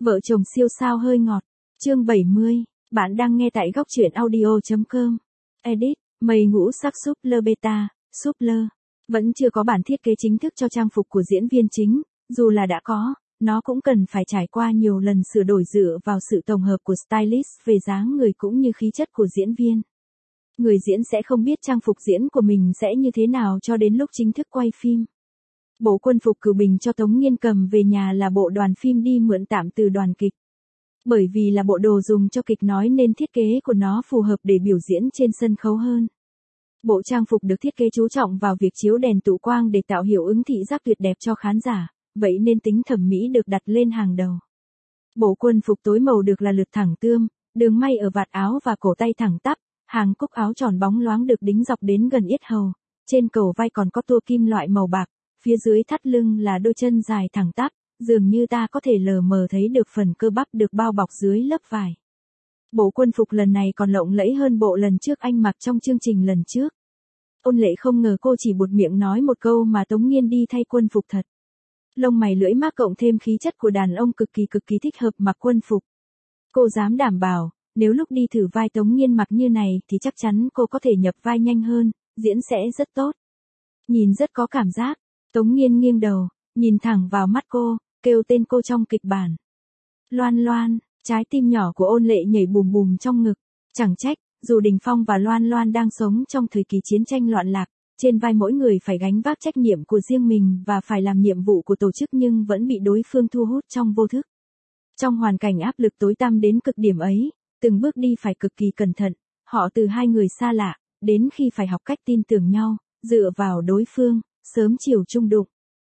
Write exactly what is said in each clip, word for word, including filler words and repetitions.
Vợ chồng siêu sao hơi ngọt. Chương bảy mươi. Bạn đang nghe tại góc truyện audio chấm com. Edit. Mây ngũ sắc súp lơ beta, súp lơ. Vẫn chưa có bản thiết kế chính thức cho trang phục của diễn viên chính, dù là đã có, nó cũng cần phải trải qua nhiều lần sửa đổi dựa vào sự tổng hợp của stylist về dáng người cũng như khí chất của diễn viên. Người diễn sẽ không biết trang phục diễn của mình sẽ như thế nào cho đến lúc chính thức quay phim. Bộ quân phục Cửu Bình cho Tống Nghiên cầm về nhà là bộ đoàn phim đi mượn tạm từ đoàn kịch. Bởi vì là bộ đồ dùng cho kịch nói nên thiết kế của nó phù hợp để biểu diễn trên sân khấu hơn. Bộ trang phục được thiết kế chú trọng vào việc chiếu đèn tụ quang để tạo hiệu ứng thị giác tuyệt đẹp cho khán giả, vậy nên tính thẩm mỹ được đặt lên hàng đầu. Bộ quân phục tối màu được là lượt thẳng tươm, đường may ở vạt áo và cổ tay thẳng tắp, hàng cúc áo tròn bóng loáng được đính dọc đến gần yết hầu, trên cầu vai còn có tua kim loại màu bạc, phía dưới thắt lưng là đôi chân dài thẳng tắp, dường như ta có thể lờ mờ thấy được phần cơ bắp được bao bọc dưới lớp vải. Bộ quân phục lần này còn lộng lẫy hơn bộ lần trước anh mặc trong chương trình lần trước. Ôn Lệ không ngờ cô chỉ buột miệng nói một câu mà Tống Nghiên đi thay quân phục thật. Lông mày lưỡi mác cộng thêm khí chất của đàn ông cực kỳ cực kỳ thích hợp mặc quân phục. Cô dám đảm bảo, nếu lúc đi thử vai Tống Nghiên mặc như này thì chắc chắn cô có thể nhập vai nhanh hơn, diễn sẽ rất tốt. Nhìn rất có cảm giác. Tống Nghiên nghiêng đầu, nhìn thẳng vào mắt cô, kêu tên cô trong kịch bản. Loan Loan. Trái tim nhỏ của Ôn Lệ nhảy bùm bùm trong ngực. Chẳng trách, dù Đình Phong và Loan Loan đang sống trong thời kỳ chiến tranh loạn lạc, trên vai mỗi người phải gánh vác trách nhiệm của riêng mình và phải làm nhiệm vụ của tổ chức nhưng vẫn bị đối phương thu hút trong vô thức. Trong hoàn cảnh áp lực tối tăm đến cực điểm ấy, từng bước đi phải cực kỳ cẩn thận, họ từ hai người xa lạ, đến khi phải học cách tin tưởng nhau, dựa vào đối phương, sớm chiều chung đụng.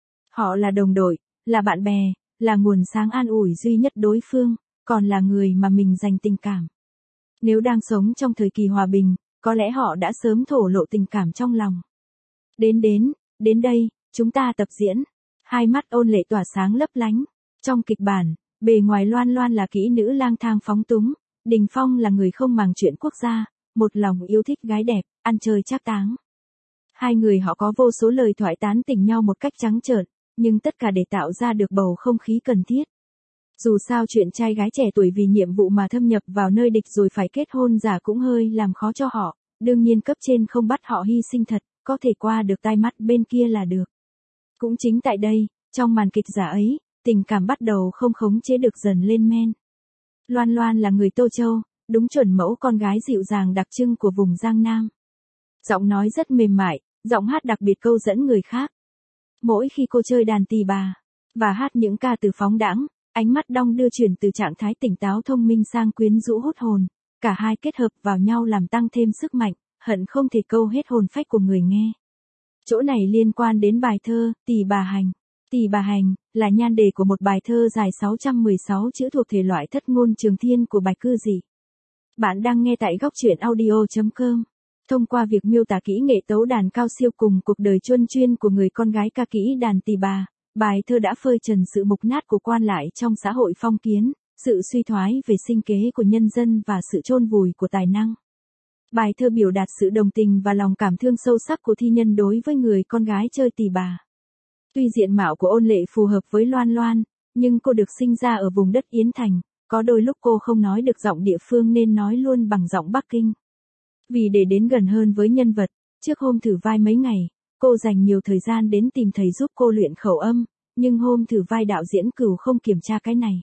Họ là đồng đội, là bạn bè, là nguồn sáng an ủi duy nhất đối phương, còn là người mà mình dành tình cảm. Nếu đang sống trong thời kỳ hòa bình, có lẽ họ đã sớm thổ lộ tình cảm trong lòng. Đến đến, đến đây, chúng ta tập diễn. Hai mắt Ôn Lệ tỏa sáng lấp lánh. Trong kịch bản, bề ngoài Loan Loan là kỹ nữ lang thang phóng túng, Đình Phong là người không màng chuyện quốc gia, một lòng yêu thích gái đẹp, ăn chơi trác táng. Hai người họ có vô số lời thoại tán tỉnh nhau một cách trắng trợn, nhưng tất cả để tạo ra được bầu không khí cần thiết. Dù sao chuyện trai gái trẻ tuổi vì nhiệm vụ mà thâm nhập vào nơi địch rồi phải kết hôn giả cũng hơi làm khó cho họ, đương nhiên cấp trên không bắt họ hy sinh thật, có thể qua được tai mắt bên kia là được. Cũng chính tại đây, trong màn kịch giả ấy, tình cảm bắt đầu không khống chế được dần lên men. Loan Loan là người Tô Châu, đúng chuẩn mẫu con gái dịu dàng đặc trưng của vùng Giang Nam. Giọng nói rất mềm mại, giọng hát đặc biệt câu dẫn người khác. Mỗi khi cô chơi đàn tỳ bà, và hát những ca từ phóng đãng, ánh mắt đong đưa chuyển từ trạng thái tỉnh táo thông minh sang quyến rũ hút hồn, cả hai kết hợp vào nhau làm tăng thêm sức mạnh, hận không thể câu hết hồn phách của người nghe. Chỗ này liên quan đến bài thơ, Tỳ Bà Hành. Tỳ Bà Hành, là nhan đề của một bài thơ dài sáu trăm mười sáu chữ thuộc thể loại thất ngôn trường thiên của Bạch Cư Dị. Bạn đang nghe tại góc truyện audio chấm com. Thông qua việc miêu tả kỹ nghệ tấu đàn cao siêu cùng cuộc đời chuân chuyên của người con gái ca kỹ đàn tỳ bà, bài thơ đã phơi trần sự mục nát của quan lại trong xã hội phong kiến, sự suy thoái về sinh kế của nhân dân và sự chôn vùi của tài năng. Bài thơ biểu đạt sự đồng tình và lòng cảm thương sâu sắc của thi nhân đối với người con gái chơi tỳ bà. Tuy diện mạo của Ôn Lệ phù hợp với Loan Loan, nhưng cô được sinh ra ở vùng đất Yến Thành, có đôi lúc cô không nói được giọng địa phương nên nói luôn bằng giọng Bắc Kinh. Vì để đến gần hơn với nhân vật, trước hôm thử vai mấy ngày, cô dành nhiều thời gian đến tìm thầy giúp cô luyện khẩu âm, nhưng hôm thử vai đạo diễn Cửu không kiểm tra cái này.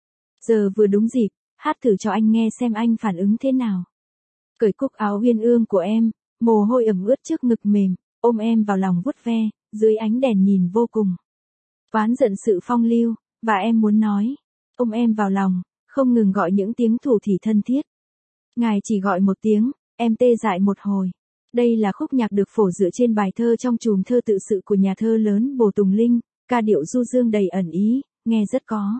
Giờ vừa đúng dịp, hát thử cho anh nghe xem anh phản ứng thế nào. Cởi cúc áo uyên ương của em, mồ hôi ẩm ướt trước ngực mềm, ôm em vào lòng vuốt ve, dưới ánh đèn nhìn vô cùng oán giận sự phong lưu, và em muốn nói, ôm em vào lòng, không ngừng gọi những tiếng thủ thỉ thân thiết. Ngài chỉ gọi một tiếng, em tê dại một hồi. Đây là khúc nhạc được phổ dựa trên bài thơ trong chùm thơ tự sự của nhà thơ lớn Bồ Tùng Linh, ca điệu du dương đầy ẩn ý, nghe rất có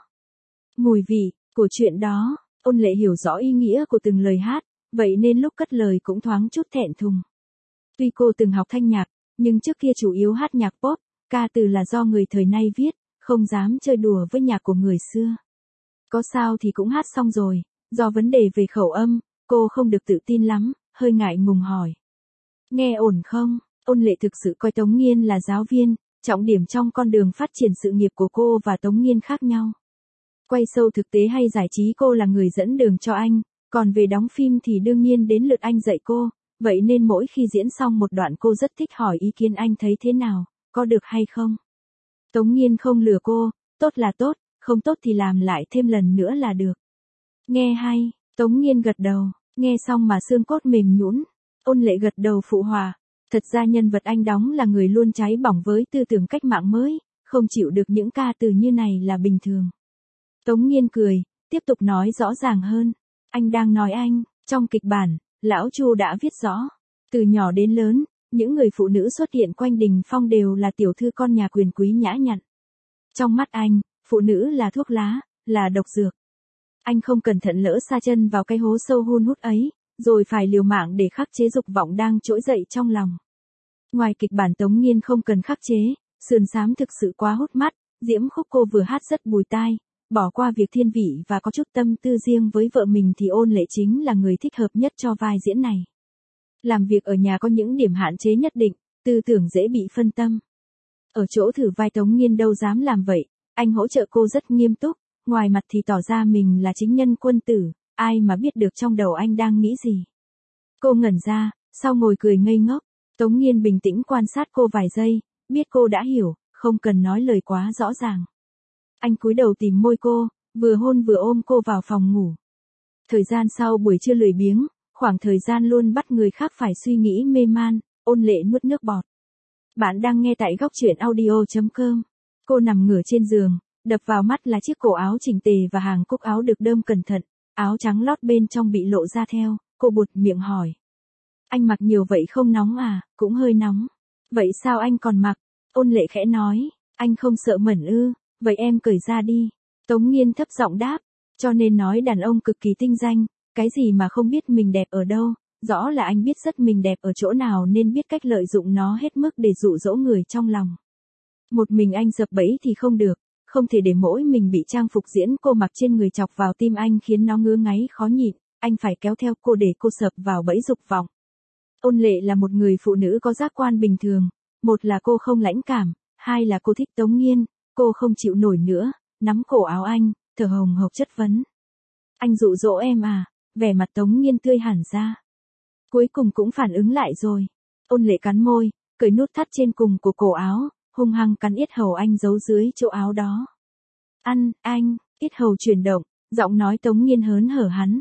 mùi vị của chuyện đó. Ôn Lệ hiểu rõ ý nghĩa của từng lời hát, vậy nên lúc cất lời cũng thoáng chút thẹn thùng. Tuy cô từng học thanh nhạc, nhưng trước kia chủ yếu hát nhạc pop, ca từ là do người thời nay viết, không dám chơi đùa với nhạc của người xưa. Có sao thì cũng hát xong rồi, do vấn đề về khẩu âm, cô không được tự tin lắm, hơi ngại ngùng hỏi. Nghe ổn không? Ôn Lệ thực sự coi Tống Nghiên là giáo viên, trọng điểm trong con đường phát triển sự nghiệp của cô và Tống Nghiên khác nhau. Quay show thực tế hay giải trí cô là người dẫn đường cho anh, còn về đóng phim thì đương nhiên đến lượt anh dạy cô, vậy nên mỗi khi diễn xong một đoạn cô rất thích hỏi ý kiến anh thấy thế nào, có được hay không. Tống Nghiên không lừa cô, tốt là tốt, không tốt thì làm lại thêm lần nữa là được. Nghe hay, Tống Nghiên gật đầu, nghe xong mà xương cốt mềm nhũn. Ôn Lệ gật đầu phụ hòa, thật ra nhân vật anh đóng là người luôn cháy bỏng với tư tưởng cách mạng mới, không chịu được những ca từ như này là bình thường. Tống Nghiên cười, tiếp tục nói rõ ràng hơn, anh đang nói anh, trong kịch bản, lão Chu đã viết rõ, từ nhỏ đến lớn, những người phụ nữ xuất hiện quanh Đình Phong đều là tiểu thư con nhà quyền quý nhã nhặn. Trong mắt anh, phụ nữ là thuốc lá, là độc dược. Anh không cẩn thận lỡ sa chân vào cái hố sâu hun hút ấy, rồi phải liều mạng để khắc chế dục vọng đang trỗi dậy trong lòng. Ngoài kịch bản Tống Nghiên không cần khắc chế, sườn xám thực sự quá hút mắt, diễm khúc cô vừa hát rất bùi tai, bỏ qua việc thiên vị và có chút tâm tư riêng với vợ mình thì Ôn Lệ chính là người thích hợp nhất cho vai diễn này. Làm việc ở nhà có những điểm hạn chế nhất định, tư tưởng dễ bị phân tâm. Ở chỗ thử vai Tống Nghiên đâu dám làm vậy, anh hỗ trợ cô rất nghiêm túc, ngoài mặt thì tỏ ra mình là chính nhân quân tử, ai mà biết được trong đầu anh đang nghĩ gì. Cô ngẩn ra, sau ngồi cười ngây ngốc, Tống Nghiên bình tĩnh quan sát cô vài giây, biết cô đã hiểu, không cần nói lời quá rõ ràng. Anh cúi đầu tìm môi cô, vừa hôn vừa ôm cô vào phòng ngủ. Thời gian sau buổi trưa lười biếng, khoảng thời gian luôn bắt người khác phải suy nghĩ mê man, Ôn Lệ nuốt nước bọt. Bạn đang nghe tại góc truyện audio chấm com. Cô nằm ngửa trên giường, đập vào mắt là chiếc cổ áo chỉnh tề và hàng cúc áo được đơm cẩn thận, áo trắng lót bên trong bị lộ ra theo, cô buột miệng hỏi. Anh mặc nhiều vậy không nóng à, cũng hơi nóng. Vậy sao anh còn mặc? Ôn Lệ khẽ nói, anh không sợ mẩn ư, vậy em cởi ra đi. Tống Nghiên thấp giọng đáp, cho nên nói đàn ông cực kỳ tinh danh, cái gì mà không biết mình đẹp ở đâu, rõ là anh biết rất mình đẹp ở chỗ nào nên biết cách lợi dụng nó hết mức để dụ dỗ người trong lòng. Một mình anh dập bẫy thì không được, không thể để mỗi mình bị trang phục diễn cô mặc trên người chọc vào tim anh khiến nó ngứa ngáy khó nhịn, anh phải kéo theo cô để cô sập vào bẫy dục vọng. Ôn Lệ là một người phụ nữ có giác quan bình thường, một là cô không lãnh cảm, hai là cô thích Tống Nghiên, cô không chịu nổi nữa, nắm cổ áo anh, thở hồng hộc chất vấn. Anh dụ dỗ em à? Vẻ mặt Tống Nghiên tươi hẳn ra. Cuối cùng cũng phản ứng lại rồi. Ôn Lệ cắn môi, cởi nút thắt trên cùng của cổ áo, hung hăng cắn yết hầu anh giấu dưới chỗ áo đó. Ăn, anh, yết hầu chuyển động, giọng nói Tống Nghiên hớn hở hắn.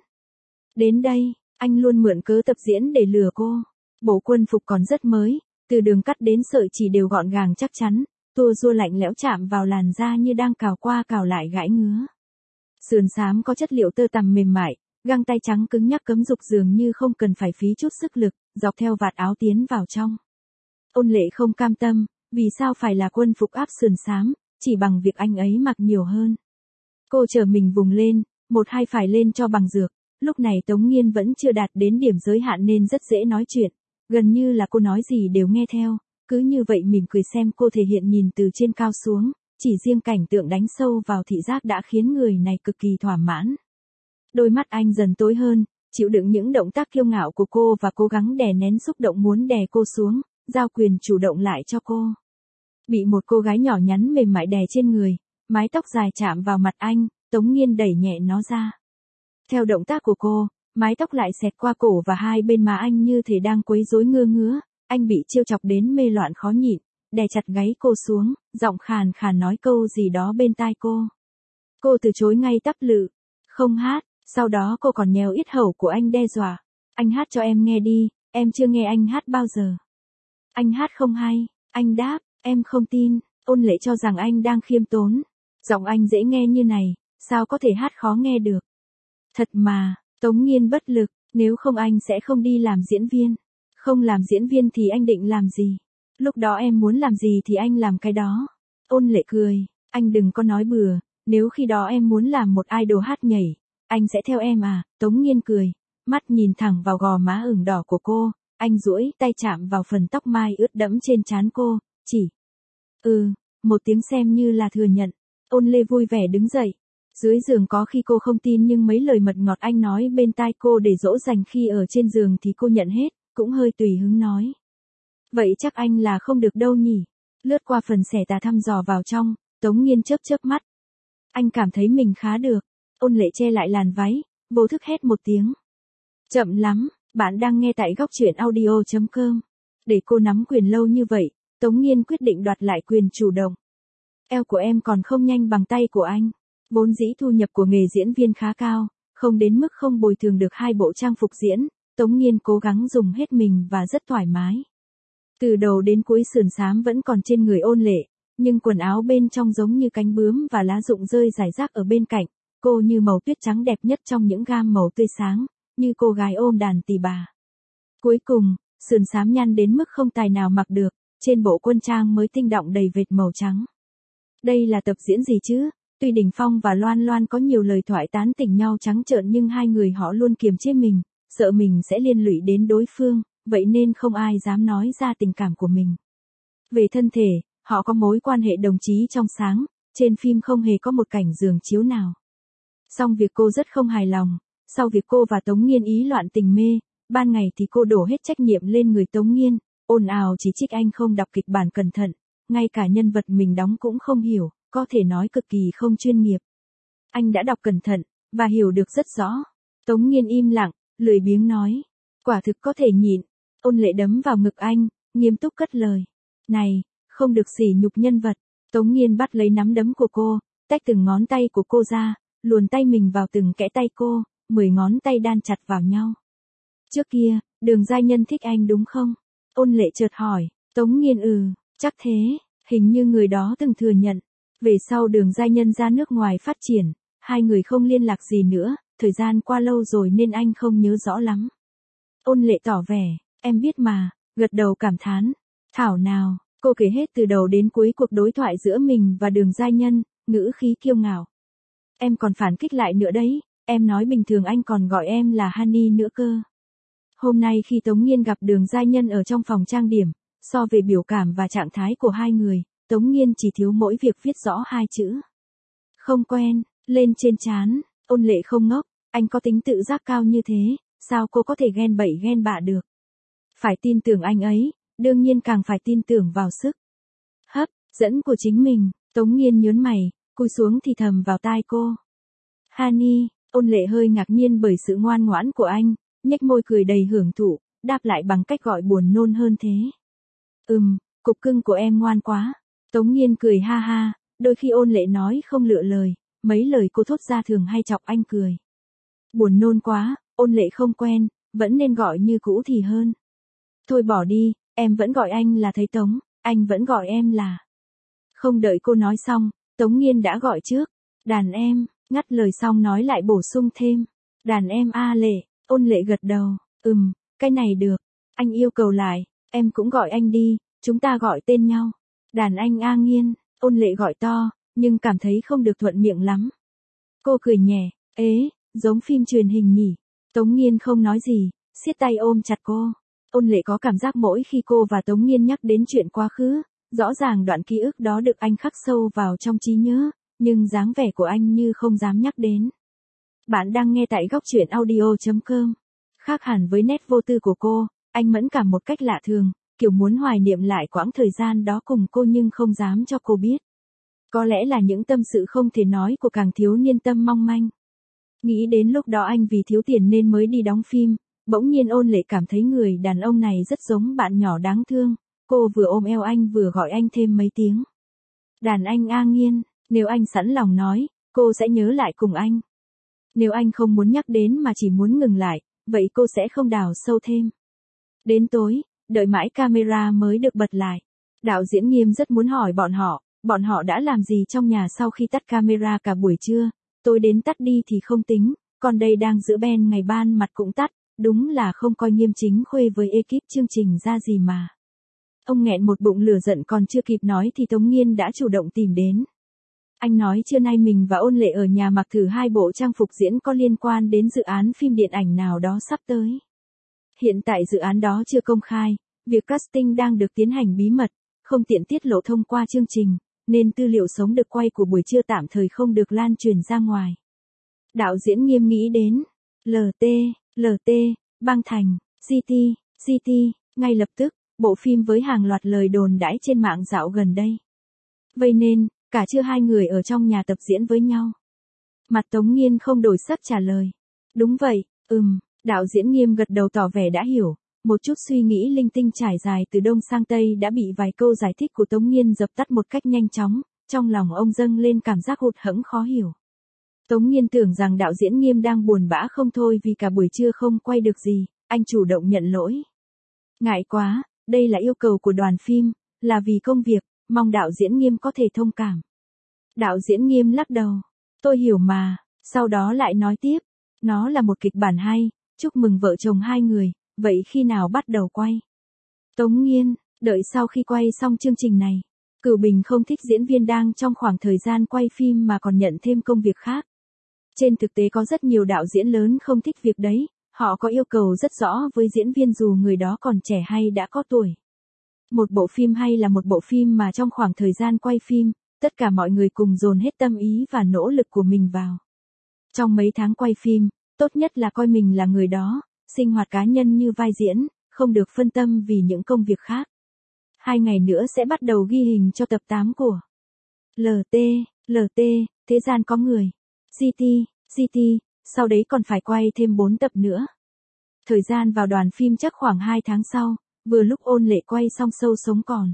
Đến đây, anh luôn mượn cớ tập diễn để lừa cô. Bộ quân phục còn rất mới, từ đường cắt đến sợi chỉ đều gọn gàng chắc chắn, tua rua lạnh lẽo chạm vào làn da như đang cào qua cào lại gãi ngứa. Sườn xám có chất liệu tơ tằm mềm mại, găng tay trắng cứng nhắc cấm dục dường như không cần phải phí chút sức lực, dọc theo vạt áo tiến vào trong. Ôn Lệ không cam tâm, vì sao phải là quân phục áp sườn xám, chỉ bằng việc anh ấy mặc nhiều hơn. Cô chờ mình vùng lên, một hai phải lên cho bằng dược, lúc này Tống Nghiên vẫn chưa đạt đến điểm giới hạn nên rất dễ nói chuyện, gần như là cô nói gì đều nghe theo, cứ như vậy mỉm cười xem cô thể hiện nhìn từ trên cao xuống, chỉ riêng cảnh tượng đánh sâu vào thị giác đã khiến người này cực kỳ thỏa mãn. Đôi mắt anh dần tối hơn, chịu đựng những động tác kiêu ngạo của cô và cố gắng đè nén xúc động muốn đè cô xuống, giao quyền chủ động lại cho cô. Bị một cô gái nhỏ nhắn mềm mại đè trên người, mái tóc dài chạm vào mặt anh, Tống Nghiên đẩy nhẹ nó ra. Theo động tác của cô, mái tóc lại xẹt qua cổ và hai bên má anh như thể đang quấy rối ngơ ngứa, anh bị trêu chọc đến mê loạn khó nhịn, đè chặt gáy cô xuống, giọng khàn khàn nói câu gì đó bên tai cô. Cô từ chối ngay tắp lự, không hát, sau đó cô còn nhéo yết hầu của anh đe dọa, anh hát cho em nghe đi, em chưa nghe anh hát bao giờ. Anh hát không hay, anh đáp, em không tin. Ôn Lệ cho rằng anh đang khiêm tốn, giọng anh dễ nghe như này, sao có thể hát khó nghe được. Thật mà, Tống Nghiên bất lực, nếu không anh sẽ không đi làm diễn viên. Không làm diễn viên thì anh định làm gì? Lúc đó em muốn làm gì thì anh làm cái đó. Ôn Lệ cười, anh đừng có nói bừa, nếu khi đó em muốn làm một idol hát nhảy, anh sẽ theo em à? Tống Nghiên cười, mắt nhìn thẳng vào gò má ửng đỏ của cô, anh duỗi tay chạm vào phần tóc mai ướt đẫm trên trán cô, chỉ. Ừ, một tiếng xem như là thừa nhận. Ôn Lê vui vẻ đứng dậy. Dưới giường có khi cô không tin nhưng mấy lời mật ngọt anh nói bên tai cô để dỗ dành khi ở trên giường thì cô nhận hết, cũng hơi tùy hứng nói. Vậy chắc anh là không được đâu nhỉ. Lướt qua phần xẻ tà thăm dò vào trong, Tống Nghiên chớp chớp mắt. Anh cảm thấy mình khá được. Ôn lệ che lại làn váy, vô thức hét một tiếng. Chậm lắm, bạn đang nghe tại góc truyện audio chấm com. Để cô nắm quyền lâu như vậy, Tống Nghiên quyết định đoạt lại quyền chủ động. Eo của em còn không nhanh bằng tay của anh. Vốn dĩ thu nhập của nghề diễn viên khá cao, không đến mức không bồi thường được hai bộ trang phục diễn, Tống Nghiên cố gắng dùng hết mình và rất thoải mái. Từ đầu đến cuối sườn xám vẫn còn trên người Ôn Lệ, nhưng quần áo bên trong giống như cánh bướm và lá rụng rơi rải rác ở bên cạnh, cô như màu tuyết trắng đẹp nhất trong những gam màu tươi sáng, như cô gái ôm đàn tỳ bà. Cuối cùng, sườn xám nhăn đến mức không tài nào mặc được, trên bộ quân trang mới tinh đọng đầy vệt màu trắng. Đây là tập diễn gì chứ? Tuy Đình Phong và Loan Loan có nhiều lời thoại tán tỉnh nhau trắng trợn nhưng hai người họ luôn kiềm chế mình, sợ mình sẽ liên lụy đến đối phương, vậy nên không ai dám nói ra tình cảm của mình. Về thân thể, họ có mối quan hệ đồng chí trong sáng, trên phim không hề có một cảnh giường chiếu nào. Song việc cô rất không hài lòng, sau việc cô và Tống Nghiên ý loạn tình mê, ban ngày thì cô đổ hết trách nhiệm lên người Tống Nghiên, ồn ào chỉ trích anh không đọc kịch bản cẩn thận, ngay cả nhân vật mình đóng cũng không hiểu, có thể nói cực kỳ không chuyên nghiệp. Anh đã đọc cẩn thận, và hiểu được rất rõ. Tống Nghiên im lặng, lười biếng nói. Quả thực có thể nhịn. Ôn Lệ đấm vào ngực anh, nghiêm túc cất lời. Này, không được sỉ nhục nhân vật. Tống Nghiên bắt lấy nắm đấm của cô, tách từng ngón tay của cô ra, luồn tay mình vào từng kẽ tay cô, mười ngón tay đan chặt vào nhau. Trước kia, Đường Giai Nhân thích anh đúng không? Ôn Lệ chợt hỏi. Tống Nghiên ừ, chắc thế, hình như người đó từng thừa nhận. Về sau Đường Giai Nhân ra nước ngoài phát triển, hai người không liên lạc gì nữa, thời gian qua lâu rồi nên anh không nhớ rõ lắm. Ôn Lệ tỏ vẻ, em biết mà, gật đầu cảm thán. Thảo nào, cô kể hết từ đầu đến cuối cuộc đối thoại giữa mình và Đường Giai Nhân, ngữ khí kiêu ngạo. Em còn phản kích lại nữa đấy, em nói bình thường anh còn gọi em là Honey nữa cơ. Hôm nay khi Tống Nghiên gặp Đường Giai Nhân ở trong phòng trang điểm, so về biểu cảm và trạng thái của hai người, Tống Nghiên chỉ thiếu mỗi việc viết rõ hai chữ. Không quen, lên trên trán. Ôn Lệ không ngốc, anh có tính tự giác cao như thế, sao cô có thể ghen bậy ghen bạ được? Phải tin tưởng anh ấy, đương nhiên càng phải tin tưởng vào sức hấp dẫn của chính mình. Tống Nghiên nhớn mày, cúi xuống thì thầm vào tai cô. Honey, Ôn Lệ hơi ngạc nhiên bởi sự ngoan ngoãn của anh, nhếch môi cười đầy hưởng thụ, đáp lại bằng cách gọi buồn nôn hơn thế. Ừm, cục cưng của em ngoan quá. Tống Nghiên cười ha ha, đôi khi Ôn Lệ nói không lựa lời, mấy lời cô thốt ra thường hay chọc anh cười. Buồn nôn quá, Ôn Lệ không quen, vẫn nên gọi như cũ thì hơn. Thôi bỏ đi, em vẫn gọi anh là thấy Tống, anh vẫn gọi em là. Không đợi cô nói xong, Tống Nghiên đã gọi trước. Đàn em, ngắt lời xong nói lại bổ sung thêm. Đàn em A Lệ, Ôn Lệ gật đầu, ừm, cái này được. Anh yêu cầu lại, em cũng gọi anh đi, chúng ta gọi tên nhau. Đàn anh A Nghiên, Ôn Lệ gọi to, nhưng cảm thấy không được thuận miệng lắm. Cô cười nhẹ, ế, giống phim truyền hình nhỉ. Tống Nghiên không nói gì, siết tay ôm chặt cô. Ôn Lệ có cảm giác mỗi khi cô và Tống Nghiên nhắc đến chuyện quá khứ, rõ ràng đoạn ký ức đó được anh khắc sâu vào trong trí nhớ, nhưng dáng vẻ của anh như không dám nhắc đến. Bạn đang nghe tại góc truyện audio chấm com. Khác hẳn với nét vô tư của cô, anh mẫn cảm một cách lạ thường, kiểu muốn hoài niệm lại quãng thời gian đó cùng cô nhưng không dám cho cô biết. Có lẽ là những tâm sự không thể nói của càng thiếu niên tâm mong manh. Nghĩ đến lúc đó anh vì thiếu tiền nên mới đi đóng phim, bỗng nhiên Ôn Lệ cảm thấy người đàn ông này rất giống bạn nhỏ đáng thương, cô vừa ôm eo anh vừa gọi anh thêm mấy tiếng. Đàn anh A Nghiên, nếu anh sẵn lòng nói, cô sẽ nhớ lại cùng anh. Nếu anh không muốn nhắc đến mà chỉ muốn ngừng lại, vậy cô sẽ không đào sâu thêm. Đến tối, đợi mãi camera mới được bật lại. Đạo diễn Nghiêm rất muốn hỏi bọn họ, bọn họ đã làm gì trong nhà sau khi tắt camera cả buổi trưa, tối đến tắt đi thì không tính, còn đây đang giữa ben ngày ban mặt cũng tắt, đúng là không coi Nghiêm chính khuê với ekip chương trình ra gì mà. Ông nghẹn một bụng lửa giận còn chưa kịp nói thì Tống Nghiên đã chủ động tìm đến. Anh nói trưa nay mình và Ôn Lệ ở nhà mặc thử hai bộ trang phục diễn có liên quan đến dự án phim điện ảnh nào đó sắp tới. Hiện tại dự án đó chưa công khai, việc casting đang được tiến hành bí mật, không tiện tiết lộ thông qua chương trình, nên tư liệu sống được quay của buổi trưa tạm thời không được lan truyền ra ngoài. Đạo diễn Nghiêm nghĩ đến lờ tê, lờ tê, băng thành, giê tê, giê tê, ngay lập tức, bộ phim với hàng loạt lời đồn đãi trên mạng dạo gần đây. Vậy nên, Cả trưa hai người ở trong nhà tập diễn với nhau. Mặt Tống Nghiên không đổi sắc trả lời. Đúng vậy, ừm, đạo diễn Nghiêm gật đầu tỏ vẻ đã hiểu. Một chút suy nghĩ linh tinh trải dài từ đông sang tây đã bị vài câu giải thích của Tống Nghiên dập tắt một cách nhanh chóng, trong lòng ông dâng lên cảm giác hụt hẫng khó hiểu. Tống Nghiên tưởng rằng đạo diễn Nghiêm đang buồn bã không thôi vì cả buổi trưa không quay được gì, anh chủ động nhận lỗi. Ngại quá, đây là yêu cầu của đoàn phim, là vì công việc, mong đạo diễn Nghiêm có thể thông cảm. Đạo diễn Nghiêm lắc đầu. Tôi hiểu mà, sau đó lại nói tiếp. Nó là một kịch bản hay, chúc mừng vợ chồng hai người, vậy khi nào bắt đầu quay? Tống Nghiên, đợi sau khi quay xong chương trình này. Cửu Bình không thích diễn viên đang trong khoảng thời gian quay phim mà còn nhận thêm công việc khác. Trên thực tế có rất nhiều đạo diễn lớn không thích việc đấy, họ có yêu cầu rất rõ với diễn viên dù người đó còn trẻ hay đã có tuổi. Một bộ phim hay là một bộ phim mà trong khoảng thời gian quay phim, tất cả mọi người cùng dồn hết tâm ý và nỗ lực của mình vào. Trong mấy tháng quay phim, tốt nhất là coi mình là người đó, sinh hoạt cá nhân như vai diễn, không được phân tâm vì những công việc khác. Hai ngày nữa sẽ bắt đầu ghi hình cho tập tám của lờ tê, lờ tê, Thế gian có người. giê tê, giê tê, sau đấy còn phải quay thêm bốn tập nữa. Thời gian vào đoàn phim chắc khoảng hai tháng sau, vừa lúc Ôn Lệ quay xong Sâu Sống Còn.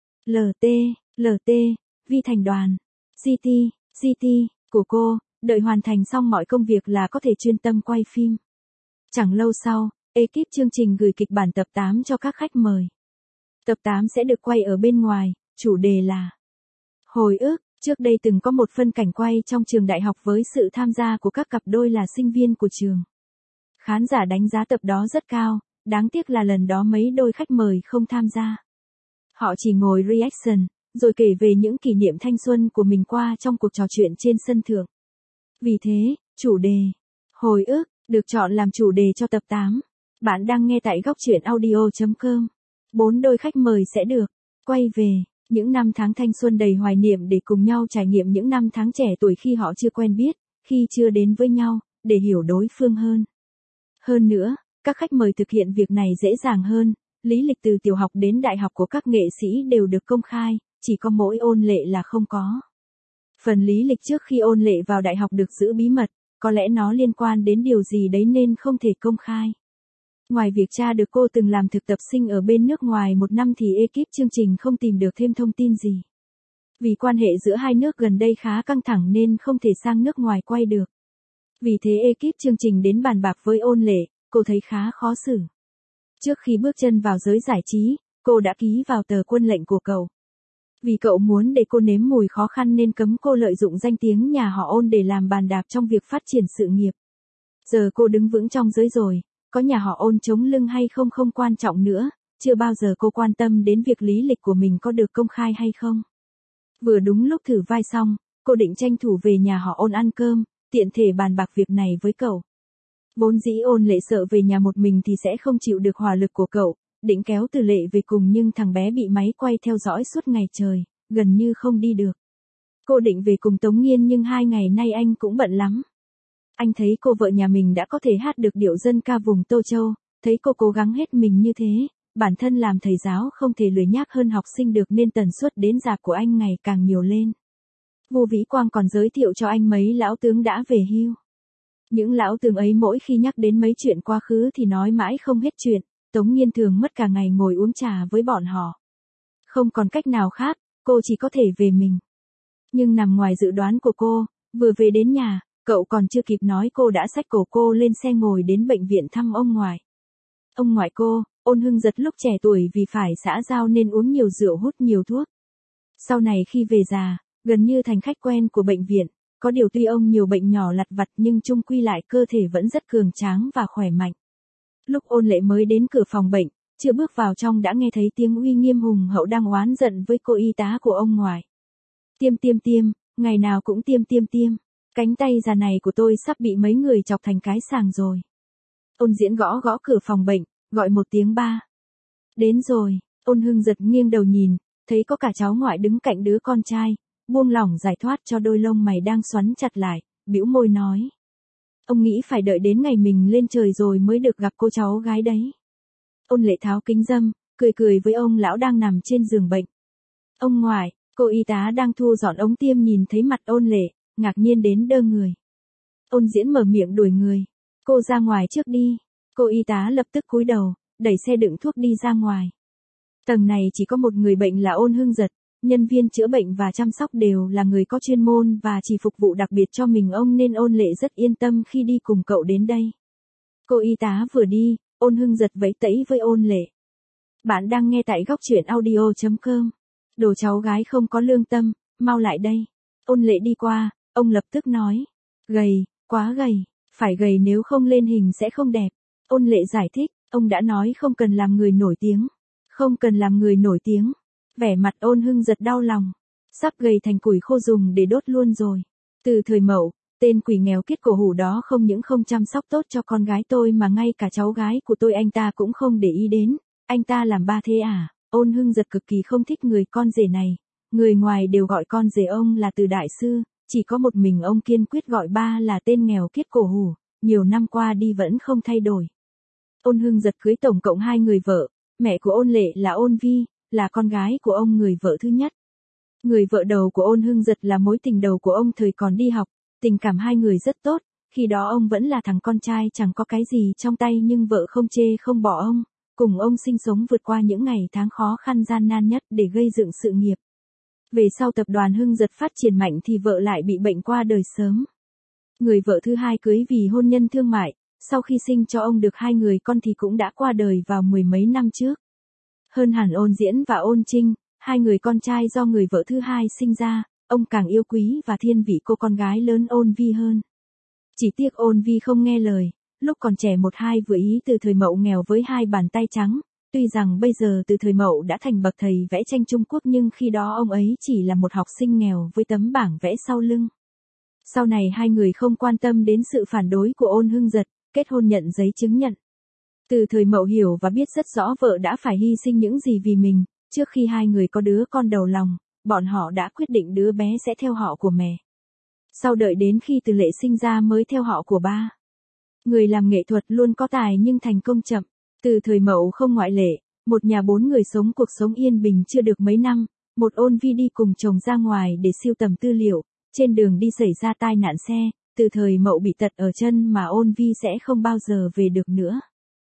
lờ tê, lờ tê, Vi thành đoàn. giê tê, giê tê, của cô, đợi hoàn thành xong mọi công việc là có thể chuyên tâm quay phim. Chẳng lâu sau, ekip chương trình gửi kịch bản tập tám cho các khách mời. Tập tám sẽ được quay ở bên ngoài, chủ đề là hồi ức. Trước đây từng có một phân cảnh quay trong trường đại học với sự tham gia của các cặp đôi là sinh viên của trường. Khán giả đánh giá tập đó rất cao, đáng tiếc là lần đó mấy đôi khách mời không tham gia. Họ chỉ ngồi reaction, rồi kể về những kỷ niệm thanh xuân của mình qua trong cuộc trò chuyện trên sân thượng. Vì thế, chủ đề hồi ức được chọn làm chủ đề cho tập tám. Bạn đang nghe tại góc truyện audio chấm com. Bốn đôi khách mời sẽ được quay về những năm tháng thanh xuân đầy hoài niệm để cùng nhau trải nghiệm những năm tháng trẻ tuổi khi họ chưa quen biết, khi chưa đến với nhau, để hiểu đối phương hơn. Hơn nữa, các khách mời thực hiện việc này dễ dàng hơn, lý lịch từ tiểu học đến đại học của các nghệ sĩ đều được công khai, chỉ có mỗi Ôn Lệ là không có. Phần lý lịch trước khi Ôn Lệ vào đại học được giữ bí mật, có lẽ nó liên quan đến điều gì đấy nên không thể công khai. Ngoài việc tra được cô từng làm thực tập sinh ở bên nước ngoài một năm thì ekip chương trình không tìm được thêm thông tin gì. Vì quan hệ giữa hai nước gần đây khá căng thẳng nên không thể sang nước ngoài quay được. Vì thế ekip chương trình đến bàn bạc với Ôn Lệ, cô thấy khá khó xử. Trước khi bước chân vào giới giải trí, cô đã ký vào tờ quân lệnh của cậu. Vì cậu muốn để cô nếm mùi khó khăn nên cấm cô lợi dụng danh tiếng nhà họ Ôn để làm bàn đạp trong việc phát triển sự nghiệp. Giờ cô đứng vững trong giới rồi. Có nhà họ Ôn chống lưng hay không không quan trọng nữa, chưa bao giờ cô quan tâm đến việc lý lịch của mình có được công khai hay không. Vừa đúng lúc thử vai xong, cô định tranh thủ về nhà họ Ôn ăn cơm, tiện thể bàn bạc việc này với cậu. Vốn dĩ Ôn Lệ sợ về nhà một mình thì sẽ không chịu được hỏa lực của cậu, định kéo Từ Lệ về cùng nhưng thằng bé bị máy quay theo dõi suốt ngày trời, gần như không đi được. Cô định về cùng Tống Nghiên nhưng hai ngày nay anh cũng bận lắm. Anh thấy cô vợ nhà mình đã có thể hát được điệu dân ca vùng Tô Châu, thấy cô cố gắng hết mình như thế, bản thân làm thầy giáo không thể lười nhác hơn học sinh được nên tần suất đến rạp của anh ngày càng nhiều lên. Vô Vĩ Quang còn giới thiệu cho anh mấy lão tướng đã về hưu. Những lão tướng ấy mỗi khi nhắc đến mấy chuyện quá khứ thì nói mãi không hết chuyện, Tống Nghiên thường mất cả ngày ngồi uống trà với bọn họ. Không còn cách nào khác, cô chỉ có thể về mình. Nhưng nằm ngoài dự đoán của cô, vừa về đến nhà, cậu còn chưa kịp nói cô đã xách cổ cô lên xe ngồi đến bệnh viện thăm ông ngoại. Ông ngoại cô, Ôn Hưng Giật lúc trẻ tuổi vì phải xã giao nên uống nhiều rượu hút nhiều thuốc. Sau này khi về già, gần như thành khách quen của bệnh viện, có điều tuy ông nhiều bệnh nhỏ lặt vặt nhưng chung quy lại cơ thể vẫn rất cường tráng và khỏe mạnh. Lúc Ôn Lệ mới đến cửa phòng bệnh, chưa bước vào trong đã nghe thấy tiếng uy nghiêm hùng hậu đang oán giận với cô y tá của ông ngoại. Tiêm tiêm tiêm, ngày nào cũng tiêm tiêm tiêm. Cánh tay già này của tôi sắp bị mấy người chọc thành cái sàng rồi. Ôn Diễn gõ gõ cửa phòng bệnh, gọi một tiếng ba. Đến rồi, Ôn Hưng Giật nghiêng đầu nhìn, thấy có cả cháu ngoại đứng cạnh đứa con trai, buông lỏng giải thoát cho đôi lông mày đang xoắn chặt lại, bĩu môi nói. Ông nghĩ phải đợi đến ngày mình lên trời rồi mới được gặp cô cháu gái đấy. Ôn Lệ tháo kính râm, cười cười với ông lão đang nằm trên giường bệnh. Ông ngoại, Cô y tá đang thu dọn ống tiêm nhìn thấy mặt Ôn Lệ, ngạc nhiên đến đơ người. Ôn Diễn mở miệng đuổi người. Cô ra ngoài trước đi. Cô y tá lập tức cúi đầu, đẩy xe đựng thuốc đi ra ngoài. Tầng này chỉ có một người bệnh là Ôn Hưng Giật, nhân viên chữa bệnh và chăm sóc đều là người có chuyên môn và chỉ phục vụ đặc biệt cho mình ông nên Ôn Lệ rất yên tâm khi đi cùng cậu đến đây. Cô y tá vừa đi, Ôn Hưng Giật vẫy tẫy với Ôn Lệ. Bạn đang nghe tại góc truyện audio chấm com. Đồ cháu gái không có lương tâm, mau lại đây. Ôn Lệ đi qua, ông lập tức nói. Gầy, quá gầy, phải gầy nếu không lên hình sẽ không đẹp. Ôn Lệ giải thích, ông đã nói không cần làm người nổi tiếng. Không cần làm người nổi tiếng. Vẻ mặt Ôn Hưng Giật đau lòng. Sắp gầy thành củi khô dùng để đốt luôn rồi. Từ thời Mậu, tên quỷ nghèo kiết cổ hủ đó không những không chăm sóc tốt cho con gái tôi mà ngay cả cháu gái của tôi anh ta cũng không để ý đến. Anh ta làm ba thế à? Ôn Hưng Giật cực kỳ không thích người con rể này. Người ngoài đều gọi con rể ông là Từ đại sư, chỉ có một mình ông kiên quyết gọi ba là tên nghèo kiết cổ hủ, nhiều năm qua đi vẫn không thay đổi. Ôn Hưng Giật cưới tổng cộng hai người vợ, mẹ của Ôn Lệ là Ôn Vi, là con gái của ông người vợ thứ nhất. Người vợ đầu của Ôn Hưng Giật là mối tình đầu của ông thời còn đi học, tình cảm hai người rất tốt, khi đó ông vẫn là thằng con trai chẳng có cái gì trong tay nhưng vợ không chê không bỏ ông, cùng ông sinh sống vượt qua những ngày tháng khó khăn gian nan nhất để gây dựng sự nghiệp. Về sau tập đoàn Hưng Giật phát triển mạnh thì vợ lại bị bệnh qua đời sớm. Người vợ thứ hai cưới vì hôn nhân thương mại, sau khi sinh cho ông được hai người con thì cũng đã qua đời vào mười mấy năm trước. Hơn hẳn Ôn Diễn và Ôn Trinh, hai người con trai do người vợ thứ hai sinh ra, ông càng yêu quý và thiên vị cô con gái lớn Ôn Vi hơn. Chỉ tiếc Ôn Vi không nghe lời, lúc còn trẻ một hai vừa ý Từ thời Mậu nghèo với hai bàn tay trắng. Tuy rằng bây giờ Từ thời Mậu đã thành bậc thầy vẽ tranh Trung Quốc nhưng khi đó ông ấy chỉ là một học sinh nghèo với tấm bảng vẽ sau lưng. Sau này hai người không quan tâm đến sự phản đối của Ôn Hưng Giật, kết hôn nhận giấy chứng nhận. Từ thời Mậu hiểu và biết rất rõ vợ đã phải hy sinh những gì vì mình, trước khi hai người có đứa con đầu lòng, bọn họ đã quyết định đứa bé sẽ theo họ của mẹ. Sau đợi đến khi Từ Lệ sinh ra mới theo họ của ba. Người làm nghệ thuật luôn có tài nhưng thành công chậm. Từ thời Mậu không ngoại lệ, một nhà bốn người sống cuộc sống yên bình chưa được mấy năm, một Ôn Vi đi cùng chồng ra ngoài để sưu tầm tư liệu, trên đường đi xảy ra tai nạn xe, Từ thời Mậu bị tật ở chân mà Ôn Vi sẽ không bao giờ về được nữa.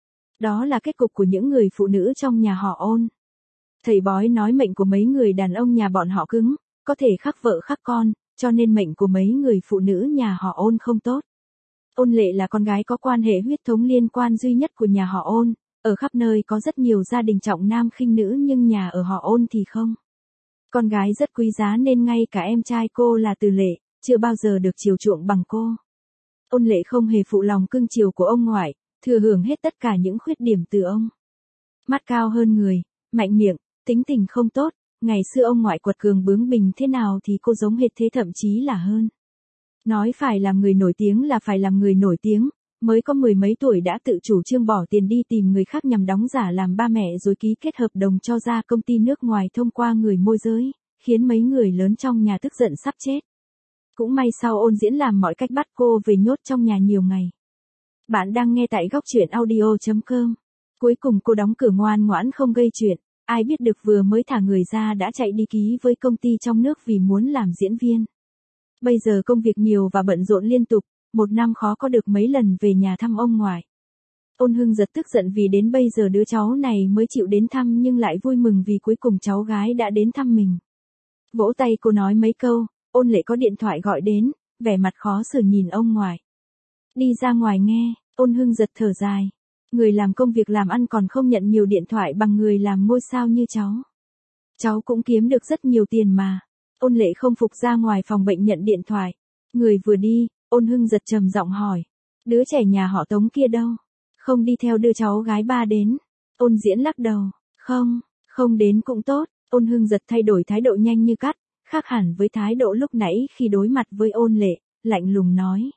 Đó là kết cục của những người phụ nữ trong nhà họ Ôn. Thầy bói nói mệnh của mấy người đàn ông nhà bọn họ cứng, có thể khắc vợ khắc con, cho nên mệnh của mấy người phụ nữ nhà họ Ôn không tốt. Ôn Lệ là con gái có quan hệ huyết thống liên quan duy nhất của nhà họ Ôn. Ở khắp nơi có rất nhiều gia đình trọng nam khinh nữ nhưng nhà ở họ Ôn thì không. Con gái rất quý giá nên ngay cả em trai cô là Từ Lệ, chưa bao giờ được chiều chuộng bằng cô. Ôn Lệ không hề phụ lòng cưng chiều của ông ngoại, thừa hưởng hết tất cả những khuyết điểm từ ông. Mắt cao hơn người, mạnh miệng, tính tình không tốt, ngày xưa ông ngoại quật cường bướng bỉnh thế nào thì cô giống hệt thế thậm chí là hơn. Nói phải làm người nổi tiếng là phải làm người nổi tiếng. Mới có mười mấy tuổi đã tự chủ trương bỏ tiền đi tìm người khác nhằm đóng giả làm ba mẹ rồi ký kết hợp đồng cho ra công ty nước ngoài thông qua người môi giới, khiến mấy người lớn trong nhà tức giận sắp chết. Cũng may sau Ôn Diễn làm mọi cách bắt cô về nhốt trong nhà nhiều ngày. Bạn đang nghe tại góc truyện audio chấm com. Cuối cùng cô đóng cửa ngoan ngoãn không gây chuyện, ai biết được vừa mới thả người ra đã chạy đi ký với công ty trong nước vì muốn làm diễn viên. Bây giờ công việc nhiều và bận rộn liên tục. Một năm khó có được mấy lần về nhà thăm ông ngoại. Ôn Hưng Giật tức giận vì đến bây giờ đứa cháu này mới chịu đến thăm nhưng lại vui mừng vì cuối cùng cháu gái đã đến thăm mình. Vỗ tay cô nói mấy câu, Ôn Lệ có điện thoại gọi đến, vẻ mặt khó xử nhìn ông ngoại. Đi ra ngoài nghe, Ôn Hưng Giật thở dài. Người làm công việc làm ăn còn không nhận nhiều điện thoại bằng người làm ngôi sao như cháu. Cháu cũng kiếm được rất nhiều tiền mà. Ôn Lệ không phục ra ngoài phòng bệnh nhận điện thoại. Người vừa đi, Ôn Hưng Giật trầm giọng hỏi. Đứa trẻ nhà họ Tống kia đâu? Không đi theo đưa cháu gái ba đến. Ôn Diễn lắc đầu. Không, không đến cũng tốt. Ôn Hưng Giật thay đổi thái độ nhanh như cắt, khác hẳn với thái độ lúc nãy khi đối mặt với Ôn Lệ, lạnh lùng nói.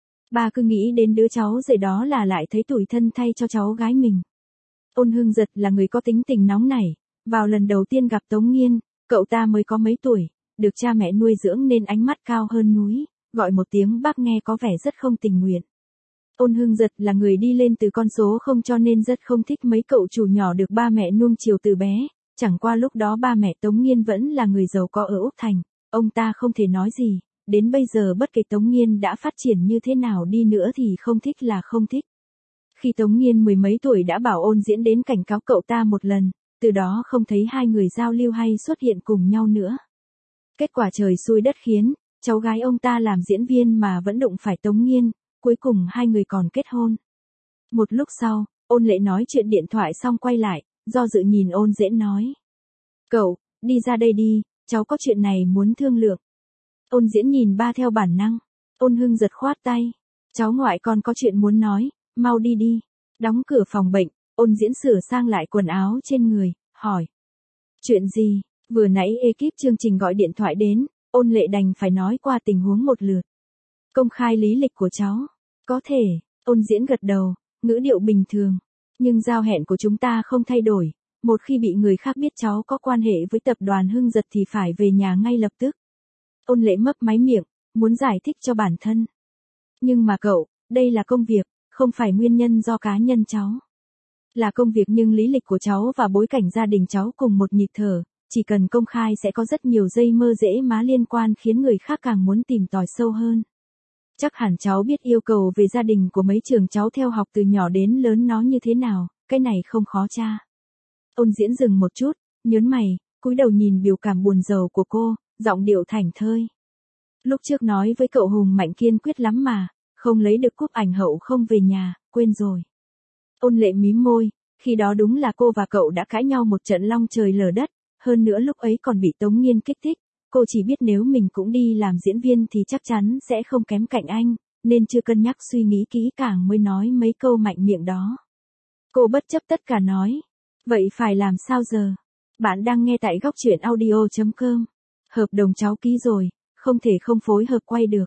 Ba cứ nghĩ đến đứa cháu rể đó là lại thấy tủi thân thay cho cháu gái mình. Ôn Hưng Giật là người có tính tình nóng nảy. Vào lần đầu tiên gặp Tống Nghiên, cậu ta mới có mấy tuổi, được cha mẹ nuôi dưỡng nên ánh mắt cao hơn núi. Gọi một tiếng bác nghe có vẻ rất không tình nguyện. Ôn Hưng Giật là người đi lên từ con số không cho nên rất không thích mấy cậu chủ nhỏ được ba mẹ nuông chiều từ bé, Chẳng qua lúc đó ba mẹ Tống Nghiên vẫn là người giàu có ở Úc Thành, ông ta không thể nói gì, đến bây giờ bất kể Tống Nghiên đã phát triển như thế nào đi nữa thì không thích là không thích. Khi Tống Nghiên mười mấy tuổi đã bảo Ôn Diễn đến cảnh cáo cậu ta một lần, từ đó không thấy hai người giao lưu hay xuất hiện cùng nhau nữa. Kết quả trời xui đất khiến, cháu gái ông ta làm diễn viên mà vẫn đụng phải Tống Nghiên, cuối cùng hai người còn kết hôn. Một lúc sau, Ôn Lệ nói chuyện điện thoại xong quay lại, do dự nhìn Ôn Diễn nói. Cậu, đi ra đây đi, cháu có chuyện này muốn thương lượng. Ôn Diễn nhìn ba theo bản năng. Ôn Hưng giật khoát tay. Cháu ngoại con có chuyện muốn nói, mau đi đi. Đóng cửa phòng bệnh, Ôn Diễn sửa sang lại quần áo trên người, hỏi. Chuyện gì? Vừa nãy ekip chương trình gọi điện thoại đến, Ôn Lệ đành phải nói qua tình huống một lượt. Công khai lý lịch của cháu. Có thể, Ôn Diễn gật đầu, ngữ điệu bình thường. Nhưng giao hẹn của chúng ta không thay đổi. Một khi bị người khác biết cháu có quan hệ với tập đoàn Hưng Giật thì phải về nhà ngay lập tức. Ôn Lệ mấp máy miệng, muốn giải thích cho bản thân. Nhưng mà cậu, đây là công việc, không phải nguyên nhân do cá nhân cháu. Là công việc nhưng lý lịch của cháu và bối cảnh gia đình cháu cùng một nhịp thở, chỉ cần công khai sẽ có rất nhiều dây mơ rễ má liên quan khiến người khác càng muốn tìm tòi sâu hơn. Chắc hẳn cháu biết yêu cầu về gia đình của mấy trường cháu theo học từ nhỏ đến lớn nó như thế nào, cái này không khó tra. Ôn Diễn dừng một chút, nhớn mày, cúi đầu nhìn biểu cảm buồn rầu của cô, giọng điệu thảnh thơi. Lúc trước nói với cậu Hùng Mạnh kiên quyết lắm mà, không lấy được cúp ảnh hậu không về nhà, quên rồi. Ôn Lệ mím môi, khi đó đúng là cô và cậu đã cãi nhau một trận long trời lở đất, hơn nữa lúc ấy còn bị Tống Nghiên kích thích, cô chỉ biết nếu mình cũng đi làm diễn viên thì chắc chắn sẽ không kém cạnh anh, nên chưa cân nhắc suy nghĩ kỹ càng mới nói mấy câu mạnh miệng đó. Cô bất chấp tất cả nói, vậy phải làm sao giờ? Bạn đang nghe tại góc truyện audio chấm com. Hợp đồng cháu ký rồi, không thể không phối hợp quay được.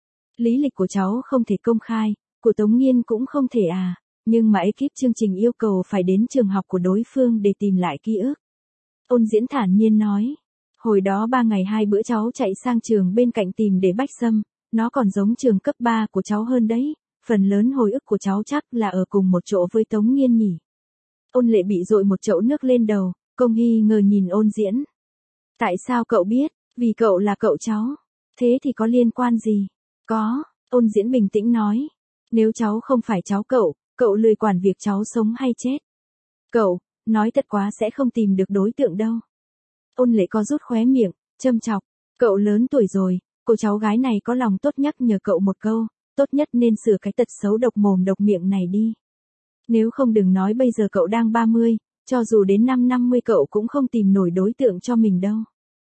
Lý lịch của cháu không thể công khai, của Tống Nghiên cũng không thể à, nhưng mà ekip chương trình yêu cầu phải đến trường học của đối phương để tìm lại ký ức. Ôn Diễn thản nhiên nói, hồi đó ba ngày hai bữa cháu chạy sang trường bên cạnh tìm để bách xâm, nó còn giống trường cấp ba của cháu hơn đấy, phần lớn hồi ức của cháu chắc là ở cùng một chỗ với Tống Nghiên nhỉ. Ôn Lệ bị dội một chậu nước lên đầu, cô nghi ngờ nhìn Ôn Diễn. Tại sao cậu biết? Vì cậu là cậu cháu. Thế thì có liên quan gì? Có, Ôn Diễn bình tĩnh nói. Nếu cháu không phải cháu cậu, cậu lười quản việc cháu sống hay chết. Cậu, nói thật quá sẽ không tìm được đối tượng đâu. Ôn Lệ có rút khóe miệng, châm chọc. Cậu lớn tuổi rồi, cô cháu gái này có lòng tốt nhắc nhở cậu một câu, tốt nhất nên sửa cái tật xấu độc mồm độc miệng này đi. Nếu không đừng nói bây giờ cậu đang ba mươi, cho dù đến năm năm mươi cậu cũng không tìm nổi đối tượng cho mình đâu.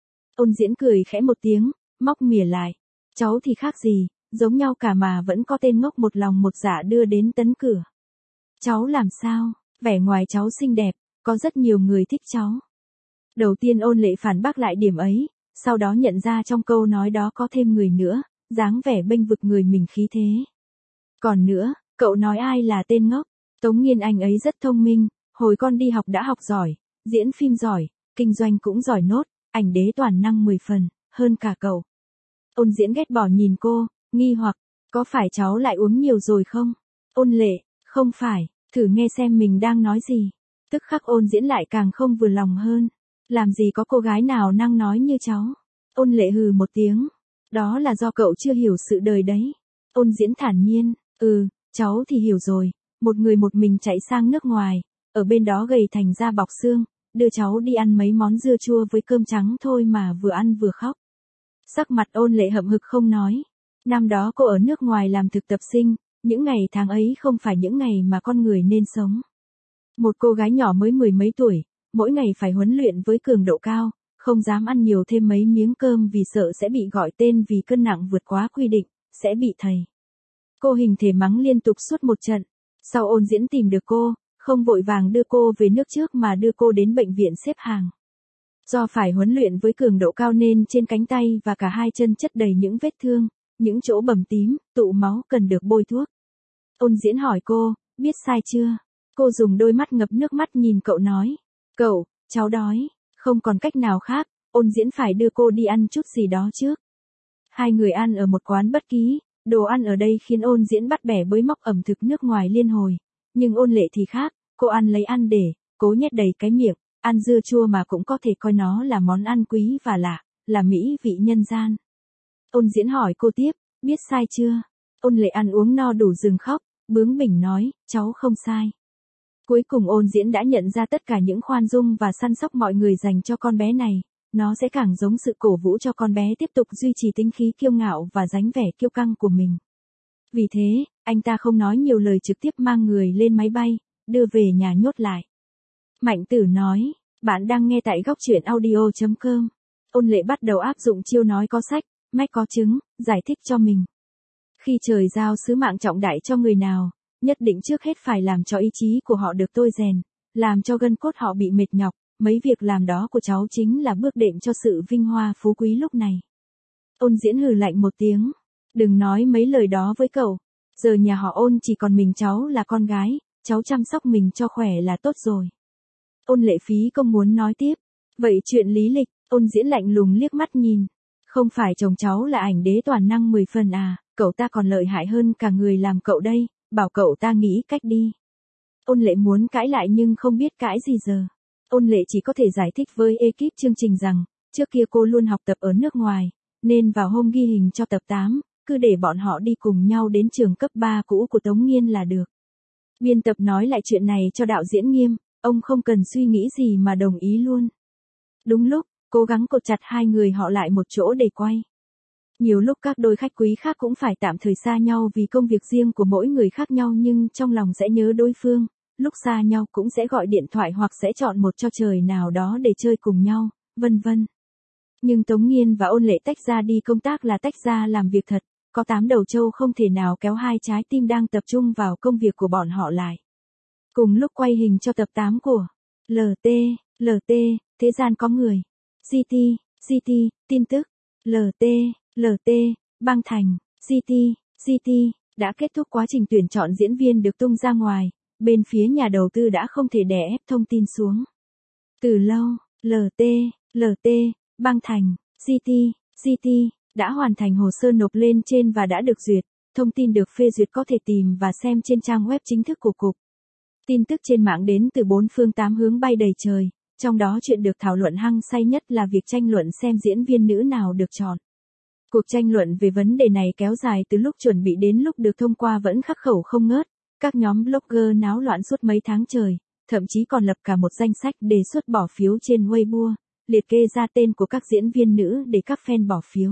Ôn Diễn cười khẽ một tiếng, móc mỉa lại. Cháu thì khác gì, giống nhau cả mà vẫn có tên ngốc một lòng một dạ đưa đến tấn cửa. Cháu làm sao, vẻ ngoài cháu xinh đẹp, có rất nhiều người thích cháu. Đầu tiên Ôn Lệ phản bác lại điểm ấy, sau đó nhận ra trong câu nói đó có thêm người nữa, dáng vẻ bênh vực người mình khí thế. Còn nữa, cậu nói ai là tên ngốc? Tống Nghiên anh ấy rất thông minh, hồi con đi học đã học giỏi, diễn phim giỏi, kinh doanh cũng giỏi nốt, ảnh đế toàn năng mười phần, hơn cả cậu. Ôn Diễn ghét bỏ nhìn cô, nghi hoặc, có phải cháu lại uống nhiều rồi không? Ôn Lệ, không phải, thử nghe xem mình đang nói gì. Tức khắc Ôn Diễn lại càng không vừa lòng hơn. Làm gì có cô gái nào năng nói như cháu. Ôn Lệ hừ một tiếng. Đó là do cậu chưa hiểu sự đời đấy. Ôn Diễn thản nhiên, ừ, cháu thì hiểu rồi. Một người một mình chạy sang nước ngoài, ở bên đó gầy thành da bọc xương, đưa cháu đi ăn mấy món dưa chua với cơm trắng thôi mà vừa ăn vừa khóc. Sắc mặt Ôn Lệ hậm hực không nói. Năm đó cô ở nước ngoài làm thực tập sinh, những ngày tháng ấy không phải những ngày mà con người nên sống. Một cô gái nhỏ mới mười mấy tuổi, mỗi ngày phải huấn luyện với cường độ cao, không dám ăn nhiều thêm mấy miếng cơm vì sợ sẽ bị gọi tên vì cân nặng vượt quá quy định, sẽ bị thầy cô hình thể mắng liên tục suốt một trận. Sau Ôn Diễn tìm được cô, không vội vàng đưa cô về nước trước mà đưa cô đến bệnh viện xếp hàng. Do phải huấn luyện với cường độ cao nên trên cánh tay và cả hai chân chất đầy những vết thương, những chỗ bầm tím, tụ máu cần được bôi thuốc. Ôn Diễn hỏi cô, biết sai chưa? Cô dùng đôi mắt ngập nước mắt nhìn cậu nói, cậu, cháu đói, không còn cách nào khác, Ôn Diễn phải đưa cô đi ăn chút gì đó trước. Hai người ăn ở một quán bất ký, đồ ăn ở đây khiến Ôn Diễn bắt bẻ bới móc ẩm thực nước ngoài liên hồi, nhưng Ôn Lệ thì khác, cô ăn lấy ăn để, cố nhét đầy cái miệng, ăn dưa chua mà cũng có thể coi nó là món ăn quý và lạ, là mỹ vị nhân gian. Ôn Diễn hỏi cô tiếp, biết sai chưa? Ôn Lệ ăn uống no đủ dừng khóc, bướng bỉnh nói, cháu không sai. Cuối cùng Ôn Diễn đã nhận ra tất cả những khoan dung và săn sóc mọi người dành cho con bé này, nó sẽ càng giống sự cổ vũ cho con bé tiếp tục duy trì tính khí kiêu ngạo và dáng vẻ kiêu căng của mình. Vì thế, anh ta không nói nhiều lời trực tiếp mang người lên máy bay, đưa về nhà nhốt lại. Mạnh Tử nói, bạn đang nghe tại góc truyện audio chấm com. Ôn Lệ bắt đầu áp dụng chiêu nói có sách, mách có chứng, giải thích cho mình. Khi trời giao sứ mạng trọng đại cho người nào, nhất định trước hết phải làm cho ý chí của họ được tôi rèn, làm cho gân cốt họ bị mệt nhọc, mấy việc làm đó của cháu chính là bước đệm cho sự vinh hoa phú quý lúc này. Ôn Diễn hừ lạnh một tiếng, đừng nói mấy lời đó với cậu, giờ nhà họ Ôn chỉ còn mình cháu là con gái, cháu chăm sóc mình cho khỏe là tốt rồi. Ôn Lệ phí công muốn nói tiếp, vậy chuyện lý lịch, Ôn Diễn lạnh lùng liếc mắt nhìn, không phải chồng cháu là ảnh đế toàn năng mười phần à, cậu ta còn lợi hại hơn cả người làm cậu đây, bảo cậu ta nghĩ cách đi. Ôn Lệ muốn cãi lại nhưng không biết cãi gì giờ. Ôn Lệ chỉ có thể giải thích với ekip chương trình rằng, trước kia cô luôn học tập ở nước ngoài, nên vào hôm ghi hình cho tập tám, cứ để bọn họ đi cùng nhau đến trường cấp ba cũ của Tống Nghiên là được. Biên tập nói lại chuyện này cho đạo diễn Nghiêm, ông không cần suy nghĩ gì mà đồng ý luôn. Đúng lúc, cố gắng cột chặt hai người họ lại một chỗ để quay. Nhiều lúc các đôi khách quý khác cũng phải tạm thời xa nhau vì công việc riêng của mỗi người khác nhau nhưng trong lòng sẽ nhớ đối phương, lúc xa nhau cũng sẽ gọi điện thoại hoặc sẽ chọn một trò chơi nào đó để chơi cùng nhau, vân vân. Nhưng Tống Nghiên và Ôn Lệ tách ra đi công tác là tách ra làm việc thật, có tám đầu trâu không thể nào kéo hai trái tim đang tập trung vào công việc của bọn họ lại. Cùng lúc quay hình cho tập tám của lờ tê, lờ tê, thế gian có người. giê tê, giê tê, tin tức. lờ tê, lờ tê, băng thành. giê tê, giê tê, đã kết thúc quá trình tuyển chọn diễn viên được tung ra ngoài. Bên phía nhà đầu tư đã không thể đè ép thông tin xuống. Từ lâu, lờ tê, lờ tê, băng thành, giê tê, giê tê, đã hoàn thành hồ sơ nộp lên trên và đã được duyệt. Thông tin được phê duyệt có thể tìm và xem trên trang web chính thức của cục. Tin tức trên mạng đến từ bốn phương tám hướng bay đầy trời, trong đó chuyện được thảo luận hăng say nhất là việc tranh luận xem diễn viên nữ nào được chọn. Cuộc tranh luận về vấn đề này kéo dài từ lúc chuẩn bị đến lúc được thông qua vẫn khắc khẩu không ngớt, các nhóm blogger náo loạn suốt mấy tháng trời, thậm chí còn lập cả một danh sách đề xuất bỏ phiếu trên Weibo, liệt kê ra tên của các diễn viên nữ để các fan bỏ phiếu.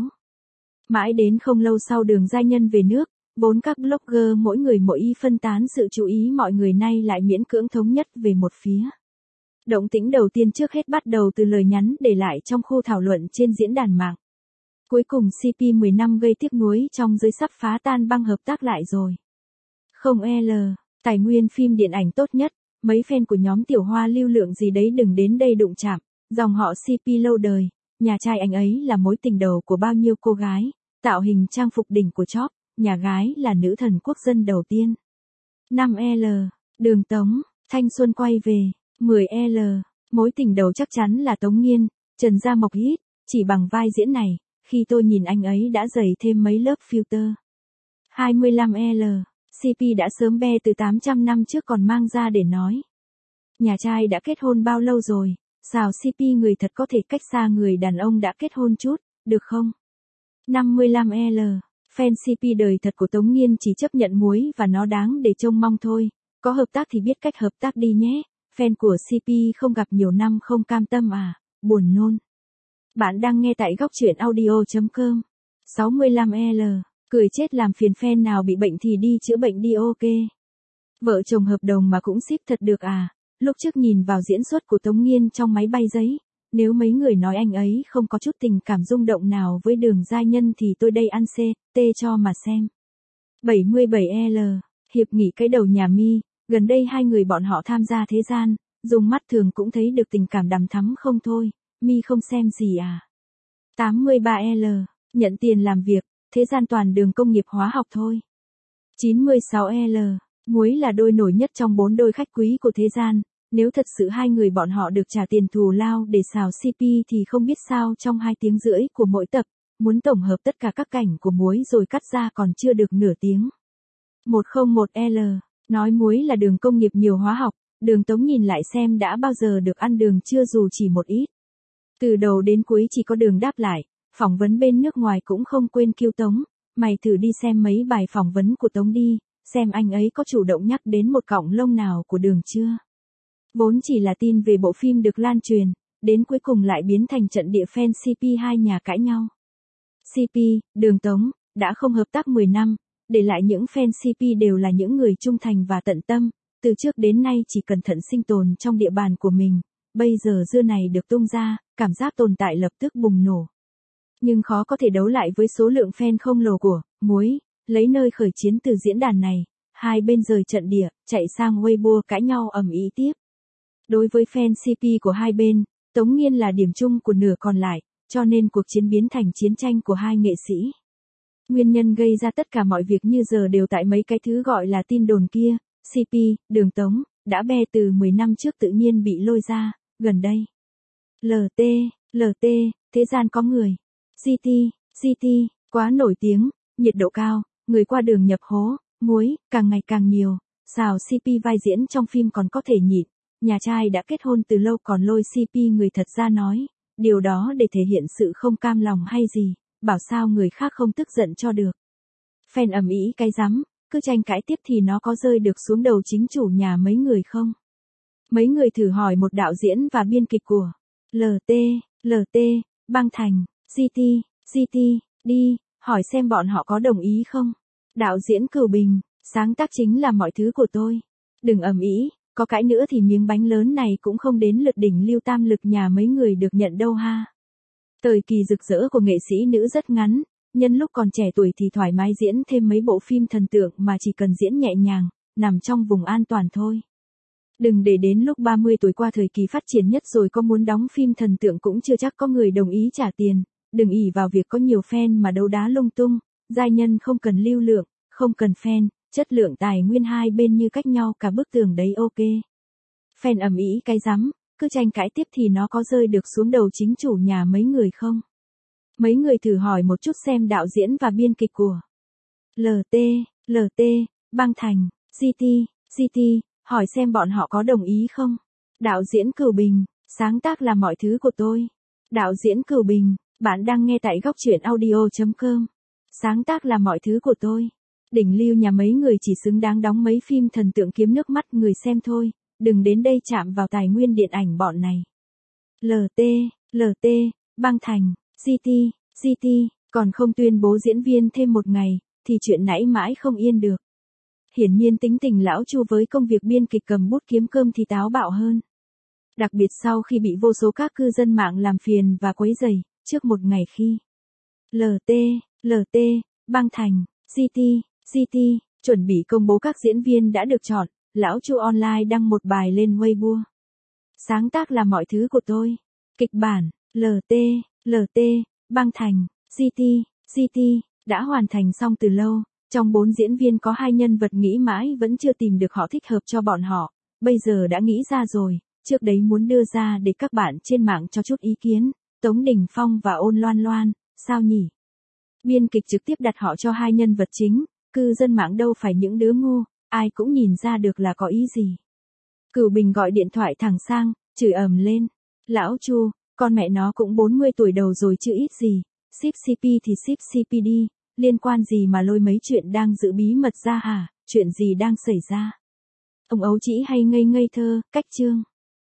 Mãi đến không lâu sau Đường Giai Nhân về nước, bốn các blogger mỗi người mỗi ý phân tán sự chú ý mọi người nay lại miễn cưỡng thống nhất về một phía. Động tĩnh đầu tiên trước hết bắt đầu từ lời nhắn để lại trong khu thảo luận trên diễn đàn mạng. Cuối cùng xê pê mười năm gây tiếc nuối trong giới sắp phá tan băng hợp tác lại rồi. Không L, tài nguyên phim điện ảnh tốt nhất, mấy fan của nhóm Tiểu Hoa lưu lượng gì đấy đừng đến đây đụng chạm, dòng họ xê pê lâu đời, nhà trai anh ấy là mối tình đầu của bao nhiêu cô gái, tạo hình trang phục đỉnh của chóp, nhà gái là nữ thần quốc dân đầu tiên. năm L, Đường Tống, thanh xuân quay về. mười L, mối tình đầu chắc chắn là Tống Nghiên, Trần Gia Mộc hít, chỉ bằng vai diễn này, khi tôi nhìn anh ấy đã dày thêm mấy lớp filter. hai mươi lăm L, xê pê đã sớm be từ tám trăm năm trước còn mang ra để nói. Nhà trai đã kết hôn bao lâu rồi, xào xê pê người thật có thể cách xa người đàn ông đã kết hôn chút, được không? năm mươi lăm L, fan xê pê đời thật của Tống Nghiên chỉ chấp nhận muối và nó đáng để trông mong thôi, có hợp tác thì biết cách hợp tác đi nhé. Fan của xê pê không gặp nhiều năm không cam tâm à, buồn nôn. Bạn đang nghe tại góc truyện audio chấm com. sáu mươi lăm L, cười chết làm phiền fan nào bị bệnh thì đi chữa bệnh đi ok. Vợ chồng hợp đồng mà cũng ship thật được à, lúc trước nhìn vào diễn xuất của Tống Nghiên trong Máy bay giấy, nếu mấy người nói anh ấy không có chút tình cảm rung động nào với Đường Giai Nhân thì tôi đây ăn xê tê cho mà xem. bảy mươi bảy L, hiệp nghỉ cái đầu nhà Mi. Gần đây hai người bọn họ tham gia thế gian, dùng mắt thường cũng thấy được tình cảm đằm thắm không thôi, Mi không xem gì à. tám mươi ba L, nhận tiền làm việc, thế gian toàn đường công nghiệp hóa học thôi. chín mươi sáu L, muối là đôi nổi nhất trong bốn đôi khách quý của thế gian, nếu thật sự hai người bọn họ được trả tiền thù lao để xào xê pê thì không biết sao trong hai tiếng rưỡi của mỗi tập, muốn tổng hợp tất cả các cảnh của muối rồi cắt ra còn chưa được nửa tiếng. một không một L, nói muối là đường công nghiệp nhiều hóa học, Đường Tống nhìn lại xem đã bao giờ được ăn đường chưa dù chỉ một ít. Từ đầu đến cuối chỉ có đường đáp lại, phỏng vấn bên nước ngoài cũng không quên kêu Tống, mày thử đi xem mấy bài phỏng vấn của Tống đi, xem anh ấy có chủ động nhắc đến một cọng lông nào của đường chưa. Vốn chỉ là tin về bộ phim được lan truyền, đến cuối cùng lại biến thành trận địa fan xê pê hai nhà cãi nhau. xê pê, Đường Tống, đã không hợp tác mười năm, để lại những fan xê pê đều là những người trung thành và tận tâm, từ trước đến nay chỉ cẩn thận sinh tồn trong địa bàn của mình, bây giờ dưa này được tung ra, cảm giác tồn tại lập tức bùng nổ. Nhưng khó có thể đấu lại với số lượng fan không lồ của Muối, lấy nơi khởi chiến từ diễn đàn này, hai bên rời trận địa, chạy sang Weibo cãi nhau ầm ĩ tiếp. Đối với fan xê pê của hai bên, Tống Nghiên là điểm chung của nửa còn lại, cho nên cuộc chiến biến thành chiến tranh của hai nghệ sĩ. Nguyên nhân gây ra tất cả mọi việc như giờ đều tại mấy cái thứ gọi là tin đồn kia, xê pê, Đường Tống, đã be từ mười năm trước tự nhiên bị lôi ra, gần đây. lờ tê, lờ tê, thế gian có người. giê tê, giê tê, quá nổi tiếng, nhiệt độ cao, người qua đường nhập hố, Muối, càng ngày càng nhiều, xào xê pê vai diễn trong phim còn có thể nhịn. Nhà trai đã kết hôn từ lâu còn lôi xê pê người thật ra nói, điều đó để thể hiện sự không cam lòng hay gì, bảo sao người khác không tức giận cho được. Fan ầm ĩ cái rắm, cứ tranh cãi tiếp thì nó có rơi được xuống đầu chính chủ nhà mấy người không? Mấy người thử hỏi một đạo diễn và biên kịch của lờ tê, lờ tê, Bang Thành, giê tê, giê tê, đi, hỏi xem bọn họ có đồng ý không? Đạo diễn Cửu Bình, sáng tác chính là mọi thứ của tôi. Đừng ầm ĩ, có cãi nữa thì miếng bánh lớn này cũng không đến lượt đỉnh lưu tam lực nhà mấy người được nhận đâu ha. Thời kỳ rực rỡ của nghệ sĩ nữ rất ngắn, nhân lúc còn trẻ tuổi thì thoải mái diễn thêm mấy bộ phim thần tượng mà chỉ cần diễn nhẹ nhàng, nằm trong vùng an toàn thôi. Đừng để đến lúc ba mươi tuổi qua thời kỳ phát triển nhất rồi có muốn đóng phim thần tượng cũng chưa chắc có người đồng ý trả tiền, đừng ỷ vào việc có nhiều fan mà đấu đá lung tung, giai nhân không cần lưu lượng, không cần fan, chất lượng tài nguyên hai bên như cách nhau cả bức tường đấy ok. Fan ầm ĩ cái rắm, cứ tranh cãi tiếp thì nó có rơi được xuống đầu chính chủ nhà mấy người không? Mấy người thử hỏi một chút xem đạo diễn và biên kịch của lờ tê, lờ tê, Bang Thành, giê tê, giê tê, hỏi xem bọn họ có đồng ý không? Đạo diễn Cửu Bình, sáng tác là mọi thứ của tôi. Đạo diễn Cửu Bình, bạn đang nghe tại góc truyện audio chấm com. Sáng tác là mọi thứ của tôi. Đỉnh lưu nhà mấy người chỉ xứng đáng đóng mấy phim thần tượng kiếm nước mắt người xem thôi, đừng đến đây chạm vào tài nguyên điện ảnh bọn này. lờ tê, lờ tê, Bang Thành, giê tê, giê tê, còn không tuyên bố diễn viên thêm một ngày, thì chuyện nãy mãi không yên được. Hiển nhiên tính tình lão Chu với công việc biên kịch cầm bút kiếm cơm thì táo bạo hơn. Đặc biệt sau khi bị vô số các cư dân mạng làm phiền và quấy rầy, trước một ngày khi lờ tê, lờ tê, Bang Thành, giê tê, giê tê, chuẩn bị công bố các diễn viên đã được chọn, lão Chu online đăng một bài lên Weibo. Sáng tác là mọi thứ của tôi. Kịch bản, lờ tê, lờ tê, Bang Thành, giê tê, giê tê, đã hoàn thành xong từ lâu. Trong bốn diễn viên có hai nhân vật nghĩ mãi vẫn chưa tìm được họ thích hợp cho bọn họ, bây giờ đã nghĩ ra rồi, trước đấy muốn đưa ra để các bạn trên mạng cho chút ý kiến, Tống Đình Phong và Ôn Loan Loan, sao nhỉ? Biên kịch trực tiếp đặt họ cho hai nhân vật chính, cư dân mạng đâu phải những đứa ngu, ai cũng nhìn ra được là có ý gì. Cửu Bình gọi điện thoại thẳng sang, chửi ầm lên, lão Chu, con mẹ nó cũng bốn mươi tuổi đầu rồi chứ ít gì, ship xê pê thì ship xê pê đi. Liên quan gì mà lôi mấy chuyện đang giữ bí mật ra hả, chuyện gì đang xảy ra? Ông ấu chỉ hay ngây ngây thơ, cách chương.